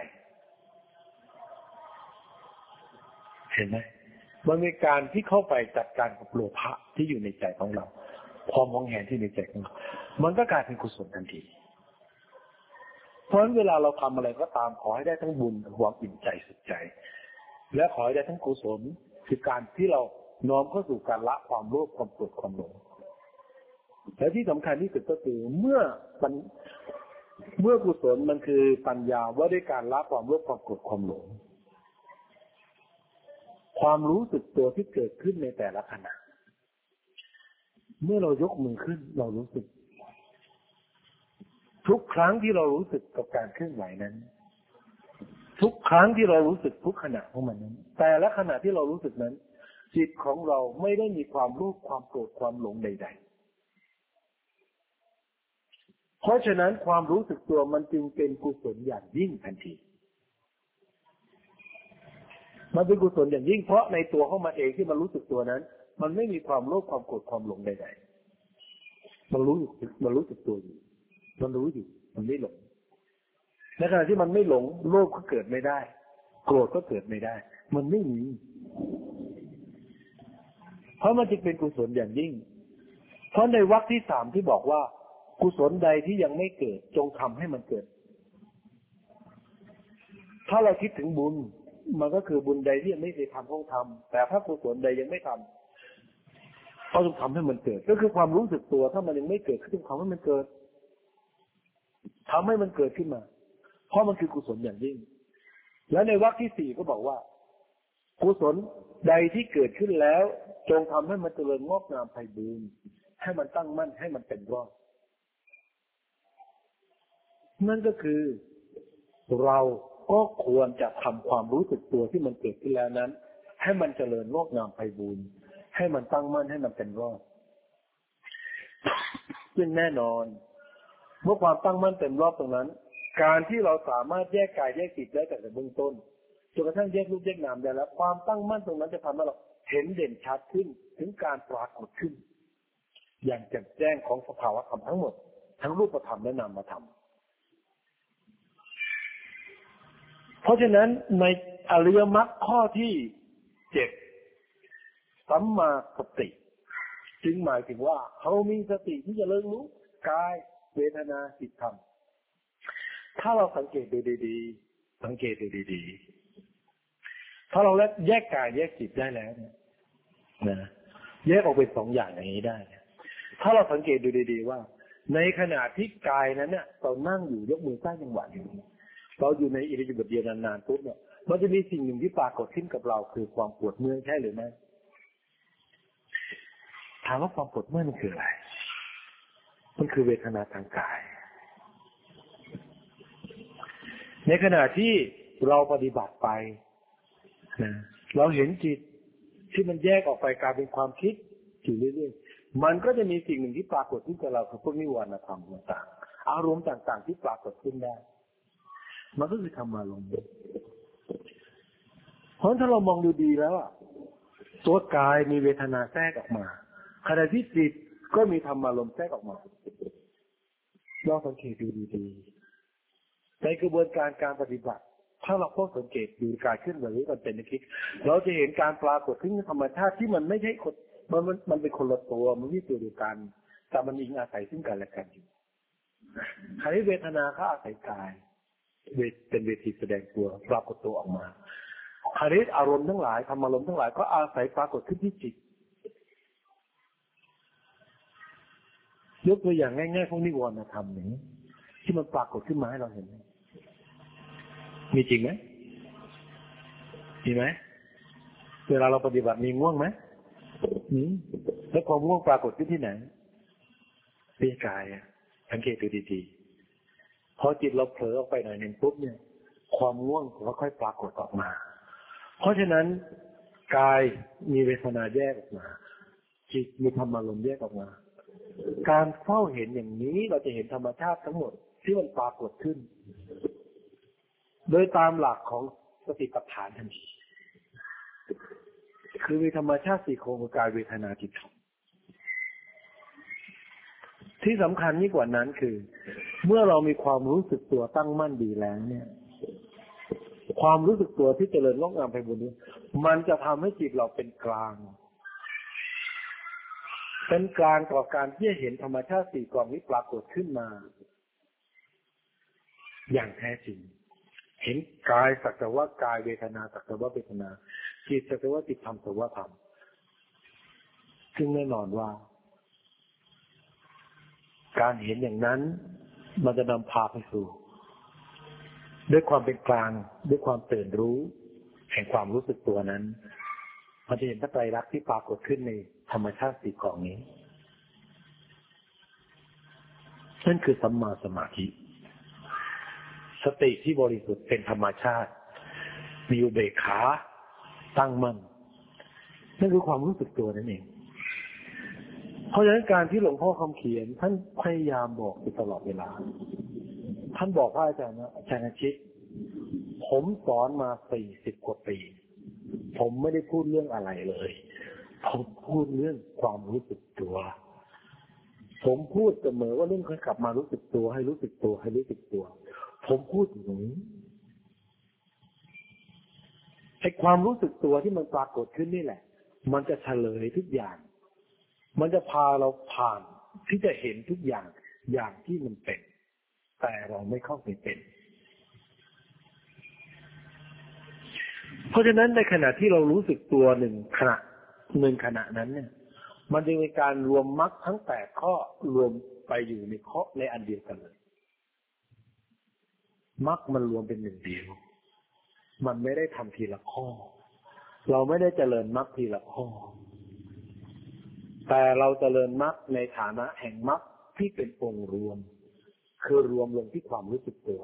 เห็นไหมมันเป็นการที่เข้าไปจัดการกับโลภะที่อยู่ในใจของเราความหวงแหนที่ในใจของเรามันก็กลายเป็นกุศลทันทีเพราะฉะนั้นเวลาเราทำอะไรก็ตามขอให้ได้ทั้งบุญความอิ่มใจสุขใจและขอให้ได้ทั้งกุศลคือการที่เราน้อมเข้าสู่การละความโลภความโกรธความหลงและที่สำคัญที่สุดก็คือเมื่อเมื่อกุศลมันคือปัญญาว่าด้วยการละความโลภความโกรธความหลงความรู้สึกตัวที่เกิดขึ้นในแต่ละขณะเมื่อเรายกมือขึ้นเรารู้สึกทุกครั้งที่เรารู้สึกกับการเคลื่อนไหวนั้นทุกครั้งที่เรารู้สึกทุกขณะของมันนั้นแต่ละขณะที่เรารู้สึกนั้นจิตของเราไม่ได้มีความโลภความโกรธความหลงใดๆเพราะฉะนั้นความรู้สึกตัวมันจึงเป็นกุศลอย่างยิ่งทันทีมันเป็นกุศลอย่างยิ่งเพราะในตัวของมันเองที่มันรู้สึกตัวนั้นมันไม่มีความโลภความโกรธความหลงใดๆมันรู้มันรู้สึกตัวอยู่มันรู้อยู่มันไม่หลงในขณะที่มันไม่หลงโลภก็เกิดไม่ได้โกรธก็เกิดไม่ได้มันไม่มีเพราะมันจึงเป็นกุศลอย่างยิ่งเพราะในวรรคที่สามที่บอกว่ากุศลใดที่ยังไม่เกิดจงทำให้มันเกิดถ้าเราคิดถึงบุญมันก็คือบุญใดที่ยังไม่เคยทำต้องทำแต่ถ้ากุศลใดยังไม่ทำก็ต้องทำให้มันเกิดก็คือความรู้สึกตัวถ้ามันยังไม่เกิดก็ต้องทำให้มันเกิดทำให้มันเกิดขึ้นมาเพราะมันคือกุศลอย่างยิ่งแล้วในวรรคที่สี่ก็บอกว่ากุศลใดที่เกิดขึ้นแล้วจงทำให้มันเจริญงอกงามไพบูรย์ให้มันตั้งมั่นให้มันเป็นรอดนั่นก็คือเราก็ควรจะทำความรู้สึกตัวที่มันเกิดขึ้นแล้วนั้นให้มันเจริญงอกงามไพบูรณ์ให้มันตั้งมั่นให้มันเป็นรอดซึ่งแน่นอนเมื่อความตั้งมั่นเต็มรอบตรงนั้นการที่เราสามารถแยกกายแยกจิตได้ตั้งแต่เบื้องต้นจนกระทั่งแยกรูปแยกนามได้แล้วความตั้งมั่นตรงนั้นจะทำให้เราเห็นเด่นชัดขึ้นถึงการปรากฏขึ้นอย่างแจ่มแจ้งของสภาวะธรรมทั้งหมดทั้งรูปธรรมและนามธรรมเพราะฉะนั้นในอริยมรรคข้อที่เจ็ดสัมมาสติจึงหมายถึงว่าเขามีสติที่จะเริ่มรู้กายเวทนาจิตธรรมถ้าเราสังเกตดูดีๆสังเกตดูดีๆถ้าเราแยกกายแยกจิตได้แล้วเนี่ยนะแยกออกเป็นสองอย่างอย่างนี้ได้ถ้าเราสังเกตดูดีๆว่าในขณะที่กายนั้นเนี่ยเรานั่งอยู่ยกมือสร้างจังหวะอยู่เราอยู่ในอิริยาบถเดียวนานๆปุ๊บเนี่ยมันจะมีสิ่งหนึ่งที่ปรากฏขึ้นกับเราคือความปวดเมื่อยใช่หรือไม่ถามว่าความปวดเมื่อยมันคืออะไรมันคือเวทนาทางกายในขณะที่เราปฏิบัติไปนะเราเห็นจิตที่มันแยกออกไปกลายเป็นความคิดอยู่เรื่อยๆมันก็จะมีสิ่งหนึ่งที่ปรากฏขึ้นกับเราคือพวกนิวรณธรรมต่างๆอารมณ์ต่างๆที่ปรากฏขึ้นได้มันก็คือธรรมารมณ์เพราะถ้าเรามองดูดีแล้วอ่ะตัวกายมีเวทนาแทรกออกมาขณะที่จิตก็มีธรรมารมณ์แทรกออกมาลองสังเกตดูดีๆในกระบวนการการปฏิบัติถ้าเราก็สังเกตดูกายขึ้นแบบนี้มันเป็นนิคิดเราจะเห็นการปรากฏขึ้นธรรมชาติที่มันไม่ใช่คนมันมันมันเป็นคนละตัวมันไม่ตัวเดียวกันแต่มันอิงอาศัยซึ่งกันและกันอยู่คราวนี้เวทนาเขาอาศัยกายเป็นเวทีแสดงตัวปรากฏตัวออกมาคราวนี้อารมณ์ทั้งหลายธรรมอารมณ์ทั้งหลายก็อาศัยปรากฏขึ้นที่จิตยกตัวอย่างง่ายๆของนิวรณธรรมอย่างนี้ที่มันปรากฏขึ้นมาให้เราเห็นมีจริงไหมมีไหมเวลาเราปฏิบัติมีง่วงไหมมีแล้วความง่วงปรากฏขึ้นที่ไหนที่กายสังเกตดูดีๆพอจิตเราเผลอออกไปหน่อยหนึ่งปุ๊บเนี่ยความง่วงก็ค่อยปรากฏออกมาเพราะฉะนั้นกายมีเวทนาแยกออกมาจิตมีธรรมารมณ์แยกออกมาการเฝ้าเห็นอย่างนี้เราจะเห็นธรรมชาติทั้งหมดที่มันปรากฏขึ้นโดยตามหลักของสติปัฏฐานทันทีคือมีธรรมชาติสี่โครงกายเวทนาจิตธรรมที่สำคัญยิ่งกว่านั้นคือเมื่อเรามีความรู้สึกตัวตั้งมั่นดีแล้วเนี่ยความรู้สึกตัวที่เจริญงอกงามไปบนนี้มันจะทำให้จิตเราเป็นกลางเป็นกลางต่อการที่จะเห็นธรรมชาติสี่กองนี้ปรากฏขึ้นมาอย่างแท้จริงเห็นกายสักแต่ว่ากายเวทนาสักแต่ว่าเวทนาจิตสักแต่ว่าจิตธรรมสักแต่ว่าธรรมซึ่งแน่นอนว่าการเห็นอย่างนั้นมันจะนำพาไปสู่ด้วยความเป็นกลางด้วยความตื่นรู้แห่งความรู้สึกตัวนั้นมันจะเห็นพระไตรลักษณ์ที่ปรากฏขึ้นในธรรมชาติสี่กองนี้นั่นคือสัมมาสมาธิสติที่บริสุทธิ์เป็นธรรมชาติมีอุเบกขาตั้งมั่นนั่นคือความรู้สึกตัวนั่นเองเพราะฉะนั้นการที่หลวงพ่อคำเขียนท่านพยายามบอกอยู่ตลอดเวลาท่านบอกว่าอาจารย์นะอาจารย์อาชิตผมสอนมาสี่สิบกว่าปีผมไม่ได้พูดเรื่องอะไรเลยผมพูดเรื่องความรู้สึกตัวผมพูดเสมอว่าเรื่องการกลับมารู้สึกตัวให้รู้สึกตัวให้รู้สึกตัวผมพูดอย่างนี้ไอ้ความรู้สึกตัวที่มันปรากฏขึ้นนี่แหละมันจะเฉลยทุกอย่างมันจะพาเราผ่านที่จะเห็นทุกอย่างอย่างที่มันเป็นแต่เราไม่เข้าไปเป็นเพราะฉะนั้นในขณะที่เรารู้สึกตัวหนึ่งขณะหนึ่งขณะนั้นเนี่ยมันจะเป็นการรวมมรรคทั้งแปดข้อรวมไปอยู่ในข้อในอันเดียวกันเลยมรรคมันรวมเป็นหนึ่งเดียวมันไม่ได้ทำทีละข้อเราไม่ได้เจริญมรรคทีละข้อแต่เราเจริญมรรคในฐานะแห่งมรรคที่เป็นองค์รวมคือรวมลงที่ความรู้สึกตัว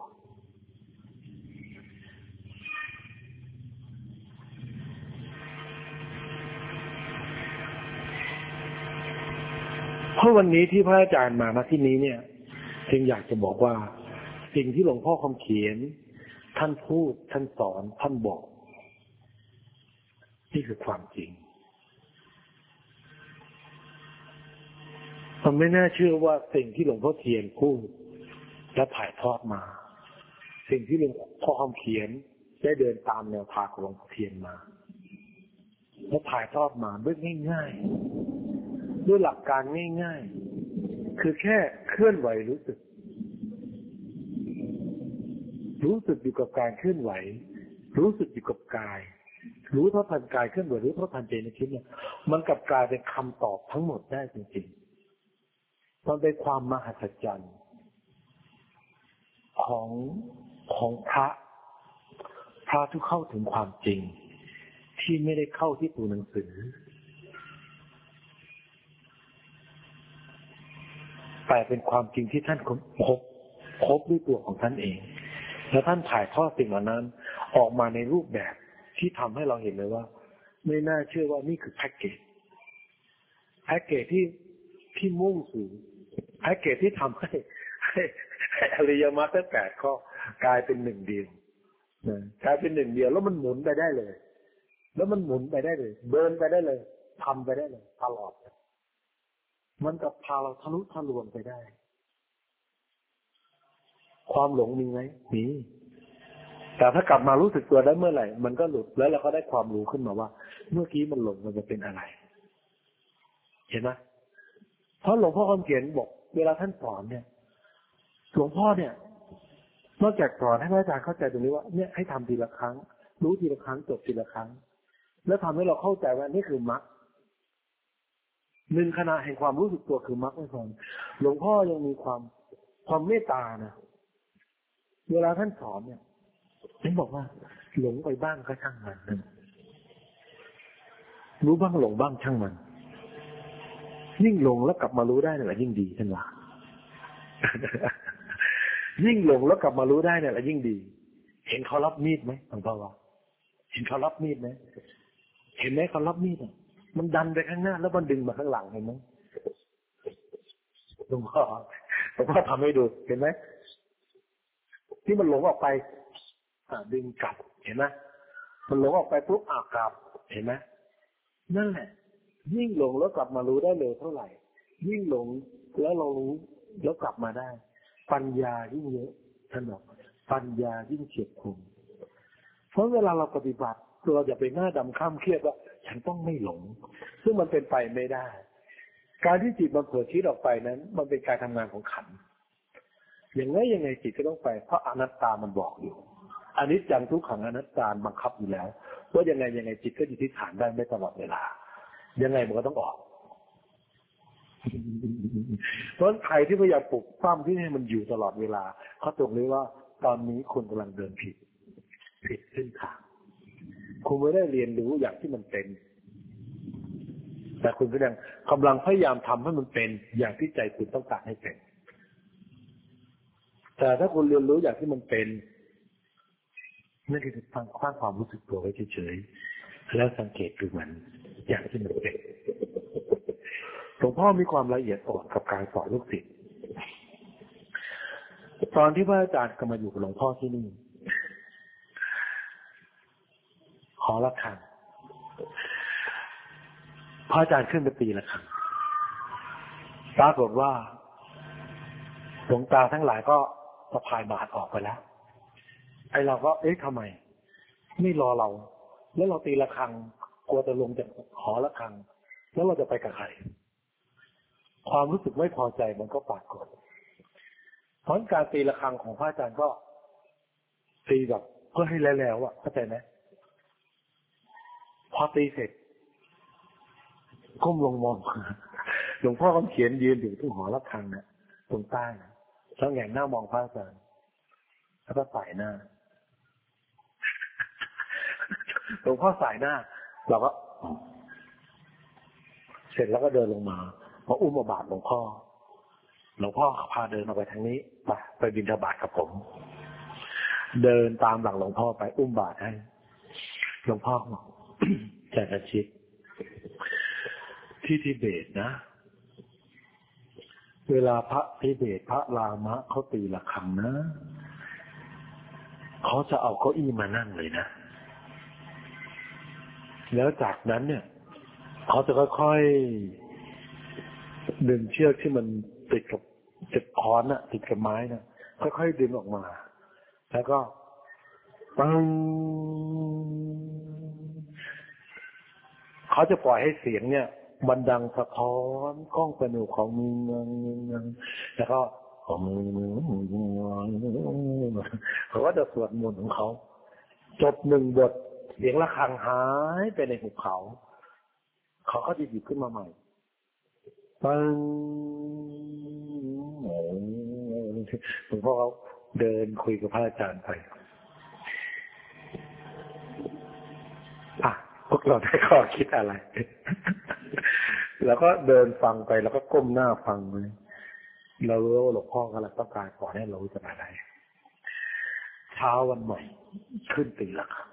เพราะวันนี้ที่พระอาจารย์มาณที่นี้เนี่ยจึงอยากจะบอกว่าสิ่งที่หลวงพ่อคำเขียนท่านพูดท่านสอนท่านบอกนี่คือความจริงผมไม่น่าเชื่อว่าสิ่งที่หลวงพ่อเทียนพูดและถ่ายทอดมาสิ่งที่หลวงพ่อคำเขียนได้เดินตามแนวทางของหลวงพ่อเทียนมาและถ่ายทอดมาด้วยง่ายๆด้วยหลักการง่ายๆคือแค่เคลื่อนไหวรู้สึกรู้สึกอยู่กับการเคลื่อนไหวรู้สึกอยู่กับกายรู้เท่าทันกายเคลื่อนไหวรู้เท่าทันใจในคิดเนี่ยมันกลับกลายเป็นคำตอบทั้งหมดได้จริงๆมันเป็นความมหัศจรรย์ของของพระพระที่เข้าถึงความจริงที่ไม่ได้เข้าที่ตัวหนังสือแต่เป็นความจริงที่ท่านพบพบด้วยตัวของท่านเองแล้วท่านถ่ายทอดสิ่งเหล่านั้นออกมาในรูปแบบที่ทำให้เราเห็นเลยว่าไม่น่าเชื่อว่านี่คือแพ็กเกจแพ็กเกจที่ที่มุ่งสู่แพ็กเกจที่ทำให้ให้อริยมรรคทั้งแปดข้อกลายเป็นหนึ่งเดียวนะกลายเป็นหนึ่งเดียวแล้วมันหมุนไปได้เลยแล้วมันหมุนไปได้เลยเดินไปได้เลยทำไปได้เลยตลอดมันกับพาเราทะลุทะลวงไปได้ความหลงมีไหมมีแต่ถ้ากลับมารู้สึกตัวได้เมื่อไหร่มันก็หลุดแล้วเราก็ได้ความรู้ขึ้นมาว่าเมื่อกี้มันหลงมันจะเป็นอะไรเห็นไหมเพราะหลวงพ่อคำเขียนบอกเวลาท่านสอนเนี่ยหลวงพ่อเนี่ยนอกจากสอนให้พระอาจารย์เข้าใจตรงนี้ว่าเนี่ยให้ทำทีละครั้งรู้ทีละครั้งจบทีละครั้งแล้วทำให้เราเข้าใจว่านี่คือมรรคหนึ่งขณะแห่งความรู้สึกตัวคือมรรคไม่พอหลวงพ่อยังมีความความเมตตานะเวลาท่านสอนเนี่ยท่านบอกว่าหลงไปบ้างก็ช่างมันรู้บ้างหลงบ้างช่างมันยิ่งหลงแล้วกลับมารู้ได้เนี่ยแหละยิ่งดีท่านว่ายิ่งหลงแล้วกลับมารู้ได้เนี่ยแหละยิ่งดีเห็นเขารับมีดไหมหลวงพ่อว่าเห็นเขารับมีดไหมเห็นไหมเขารับมีดอ่ะมันดันไปข้างหน้าแล้วมันดึงมาข้างหลังเห็นไหมหลวงพ่อหลวงพ่อทำให้ดูเห็นไหมที่มันหลงออกไปอ่าดึงกลับเห็นไหมมันหลงออกไปปุ๊บอ่ากลับเห็นไหมนั่นแหละยิ่งหลงแล้วกลับมารู้ได้เร็วเท่าไหร่ยิ่งหลงแล้วเรารู้แล้วกลับมาได้ปัญญายิ่งเยอะท่านบอกปัญญายิ่งเฉียบคมเพราะเวลาเราปฏิบัติเราอย่าไปหน้าดำข้ามเครียดว่าฉันต้องไม่หลงซึ่งมันเป็นไปไม่ได้การที่จิตมันเผลอคิดออกไปนั้นมันเป็นการทำงานของขันธ์อย่างไรยังไงจิตก็ต้องไปเพราะอนัตตามันบอกอยู่อนิจจังทุกขังอนัตตาบังคับอยู่แล้วว่ายังไงยังไงจิตก็อยู่ที่ฐานได้ไม่ตลอดเวลายังไงมันก็ต้องออกเพราะใครที่พยายามปลุกปั้มที่ให้มันอยู่ตลอดเวลาเขาตรงนี้ว่าตอนนี้คุณกำลังเดินผิดผิดเส้นทางคุณไม่ได้เรียนรู้อย่างที่มันเป็นแต่คุณก็ยังกำลังพยายามทำให้มันเป็นอย่างที่ใจคุณต้องการให้เป็นแต่ถ้าคุณเรียนรู้อย่างที่มันเป็นนั่นคือตั้งตั้งความรู้สึกตัวไว้เฉยๆแล้วสังเกตดูมันอย่างที่มันเป็นหลวงพ่อมีความละเอียดอ่อนกับการสอนลูกศิษย์ตอนที่พระอาจารย์กำลังอยู่กับหลวงพ่อที่นี่หอระฆังพระอาจารย์ขึ้นไปตีระฆังปรากฏว่าหลวงตาทั้งหลายก็สะพายบาตรออกไปแล้วไอ้เราก็เอ๊ะทำไมไม่รอเราแล้วเราตีระฆังกลัวจะลงจากหอระฆังแล้วเราจะไปกับใครความรู้สึกไม่พอใจมันก็ปรากฏเพราะการตีระฆังของพระอาจารย์ก็ตีแบบเพื่อให้แล้วๆอ่ะเข้าใจไหมพอตีเสร็จก้มลงมองหลวงพ่อก็เขียนยืนอยู่ที่หอระฆังนะตรงใต้นะแล้วแงนหน้ามองพระอาจารย์แล้วก็สายหน้าหลวงพ่อสายหน้าเราก็เสร็จแล้วก็เดินลงมาพออุ้มบาตรหลวงพ่อหลวงพ่อพาเดินออกไปทางนี้ไปไปบิณฑบาตกับผมเดินตามหลังหลวงพ่อไปอุ้มบาตรให้หลวงพ่อบอก ใจกระชิดที่ทิเบตนะเวลาพระทิเบตพระรามะเขาตีระฆังนะเขาจะเอาเก้าอี้มานั่งเลยนะแล้วจากนั้นเนี่ยเขาจะค่อยๆดึงเชือกที่มันติดกับติดค้อนน่ะติดกับไม้น่ะค่อยๆดึงออกมาแล้วก็ปังเขาจะปล่อยให้เสียงเนี่ยมันดังสะท้อนก้องประหนูของเมืองเมืองแล้วก็ของเมืองเมืองเขาก็จะสวดมนต์ของเขาจบหนึ่งบทเสียงระฆังหายไปในหุบเขาเขาก็จะหยิบขึ้นมาใหม่ปังหลวงพ่อเขาเดินคุยกับพระอาจารย์ไปอ่ะพวกเราได้ข้อคิดอะไรแล้วก็เดินฟังไปแล้วก็ก้มหน้าฟังเลยเรารู้ว่าหลวงพ่อกำลังต้องการขอให้เรารู้จักอะไรเช้าวันใหม่ขึ้นตีละครับ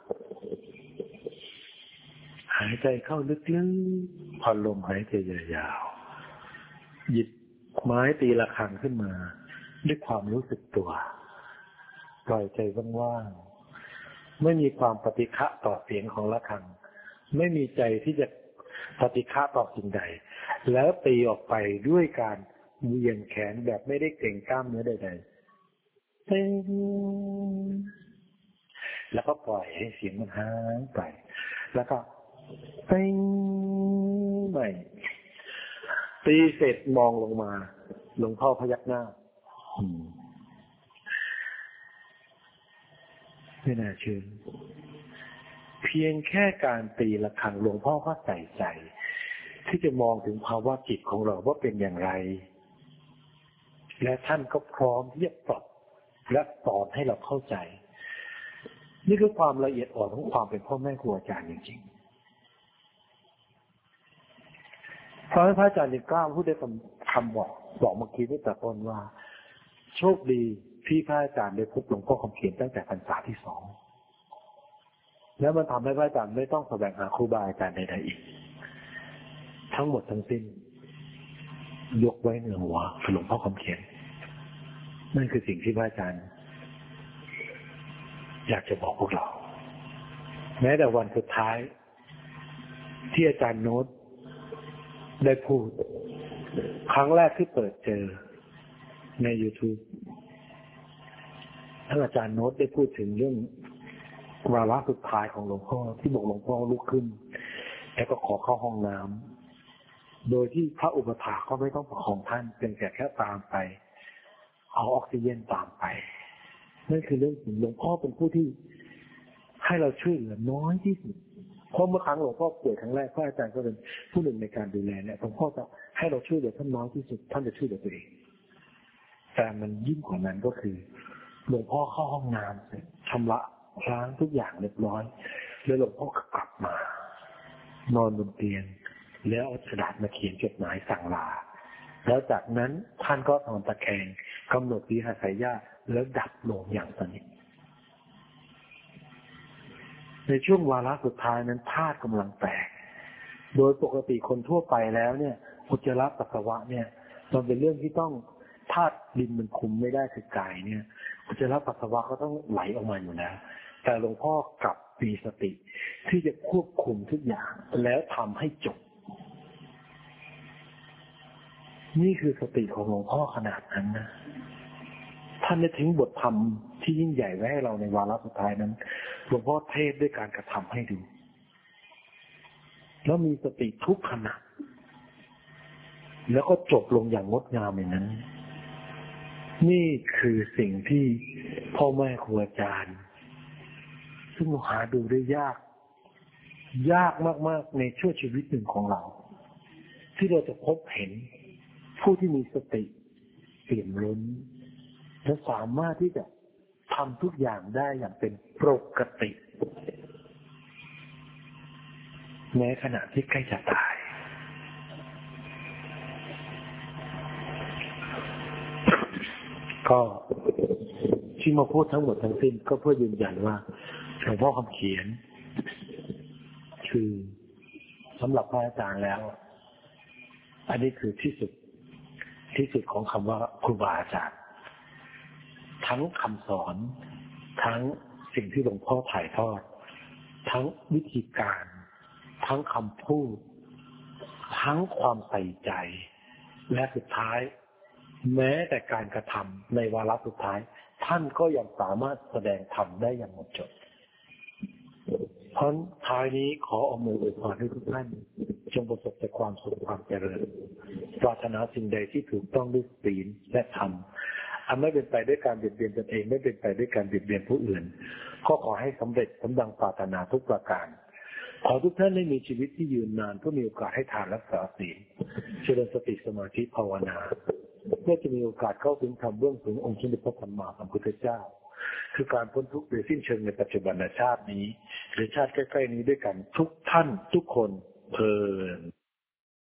หายใจเข้าลึกๆผ่อนลมหายใจยาวๆหยิบไม้ตีระฆังขึ้นมาด้วยความรู้สึกตัวปล่อยใจว่างๆไม่มีความปฏิฆะต่อเสียงของระฆังไม่มีใจที่จะปฏิฆะต่อสิ่งใดแล้วตีออกไปด้วยการเหวี่ยงแขนแบบไม่ได้เกร็งกล้ามเนื้อใดๆเต้นแล้วก็ปล่อยให้เสียงมันหายไปแล้วก็เต้นใหม่ตีเสร็จมองลงมาหลวงพ่อพยักหน้าไม่น่าเชื่อเพียงแค่การตีระฆังหลวงพ่อก็ใส่ใจที่จะมองถึงภาวะจิตของเราว่าเป็นอย่างไรและท่านก็พร้อมที่จะปรับและสอนให้เราเข้าใจนี่คือความละเอียดอ่อนของความเป็นพ่อแม่ครูอาจารย์จริงๆเพราะพระอาจารย์จึงกล้าพูดได้คำบอกบอกเมื่อกี้ตั้งแต่ต้นว่าโชคดีที่พระอาจารย์ได้พบหลวงพ่อคำเขียนตั้งแต่พรรษาที่สองแล้วมันทำให้พระอาจารย์ไม่ต้องแสวงหาครูบาอาจารย์ใดๆอีกทั้งหมดทั้งสิ้นยกไว้เหนือหัวหลวงพ่อคำเขียนนั่นคือสิ่งที่พระอาจารย์อยากจะบอกพวกเราแม้แต่วันสุดท้ายที่อาจารย์โน้ตได้พูดครั้งแรกที่เปิดเจอใน YouTube ท่านอาจารย์โน้ตได้พูดถึงเรื่องวาระสุดท้ายของหลวงพ่อที่บอกหลวงพ่อลุกขึ้นแล้วก็ขอเข้าห้องน้ำโดยที่พระอุปถาก็ไม่ต้องประคองท่านเป็นแค่แค่ตามไปเอาออกซิเจนตามไปนั่นคือเรื่องจริงหลวงพ่อเป็นผู้ที่ให้เราช่วยเหลือน้อยที่สุดเพราะเมื่อครั้งหลวงพ่อป่วยครั้งแรกพระอาจารย์ก็เป็นผู้หนึ่งในการดูแลเนี่ยหลวงพ่อจะให้เราช่วยเหลือท่านน้อยที่สุดท่านจะช่วยเหลือตัวเองแต่มันยิ่งกว่านั้นก็คือหลวงพ่อเข้าห้องน้ำเสร็จชำระล้างทุกอย่างเรียบร้อยแล้วหลวงพ่อกลับมานอนบนเตียงแล้วเอากระดาษมาเขียนจดหมายสั่งลาแล้วจากนั้นท่านก็นอนตะแคงกำหนดวิหารสายญาติแล้วดับลงอย่างสนิทในช่วงวาระสุดท้ายนั้นธาตุกำลังแตกโดยปกติคนทั่วไปแล้วเนี่ยอุจจาระปัสสาวะเนี่ยมันเป็นเรื่องที่ต้องธาตุดินมันคุมไม่ได้คือกายเนี่ยอุจจาระปัสสาวะก็ต้องไหลออกมาอยู่แล้วแต่หลวงพ่อกลับมีสติที่จะควบคุมทุกอย่างแล้วทำให้จบนี่คือสติของหลวงพ่อขนาดนั้นนะท่านได้ทิ้งบทธรรมที่ยิ่งใหญ่ไว้ให้เราในวาระสุดท้ายนั้นหลวงพ่อเทศด้วยการกระทำให้ดูแล้วมีสติทุกขณะแล้วก็จบลงอย่างงดงามอย่างนั้นนี่คือสิ่งที่พ่อแม่ครูอาจารย์ซึ่งหาดูได้ยากยากมากๆในช่วงชีวิตหนึ่งของเราที่เราจะพบเห็นผู้ที่มีสติเปี่ยมล้นและสามารถที่จะทำทุกอย่างได้อย่างเป็นปกติแม้ขณะที่ใกล้จะตายก็ที่มาพูดทั้งหมดทั้งสิ้นก็เพื่อยืนยันว่าหลวงพ่อคำเขียนคือสำหรับพระอาจารย์แล้วอันนี้คือที่สุดที่สุดของคำว่าครูบาอาจารย์ทั้งคำสอนทั้งสิ่งที่หลวงพ่อถ่ายทอดทั้งวิธีการทั้งคำพูดทั้งความใส่ใจและสุดท้ายแม้แต่การกระทำในวาระสุดท้ายท่านก็ยังสามารถแสดงธรรมได้อย่างหมดจดเพราะท้ายนี้ขออำนวยอวยพรให้ทุกท่านจงประสบแต่ความสุขความเจริญปรารถนาสิ่งใดที่ถูกต้องด้วยศีลและธรรมอันไม่เป็นไปด้วยการเบียดเบียนตนเองไม่เป็นไปด้วยการเบียดเบียนผู้อื่นก็ขอให้สำเร็จสมดังปรารถนาทุกประการขอทุกท่านได้มีชีวิตที่ยืนนานเพื่อมีโอกาสให้ทานรักษาศีลเจริญสติสมาธิภาวนาเพื่อจะมีโอกาสเข้าถึงธรรมเบื้องสูงองค์สมเด็จพระสัมมาสัมพุทธเจ้าคือการพ้นทุกข์โดยสิ้นเชิงในปัจจุบันชาตินี้หรือชาติใกล้ๆนี้ด้วยกันทุกท่านทุกคนเทอญ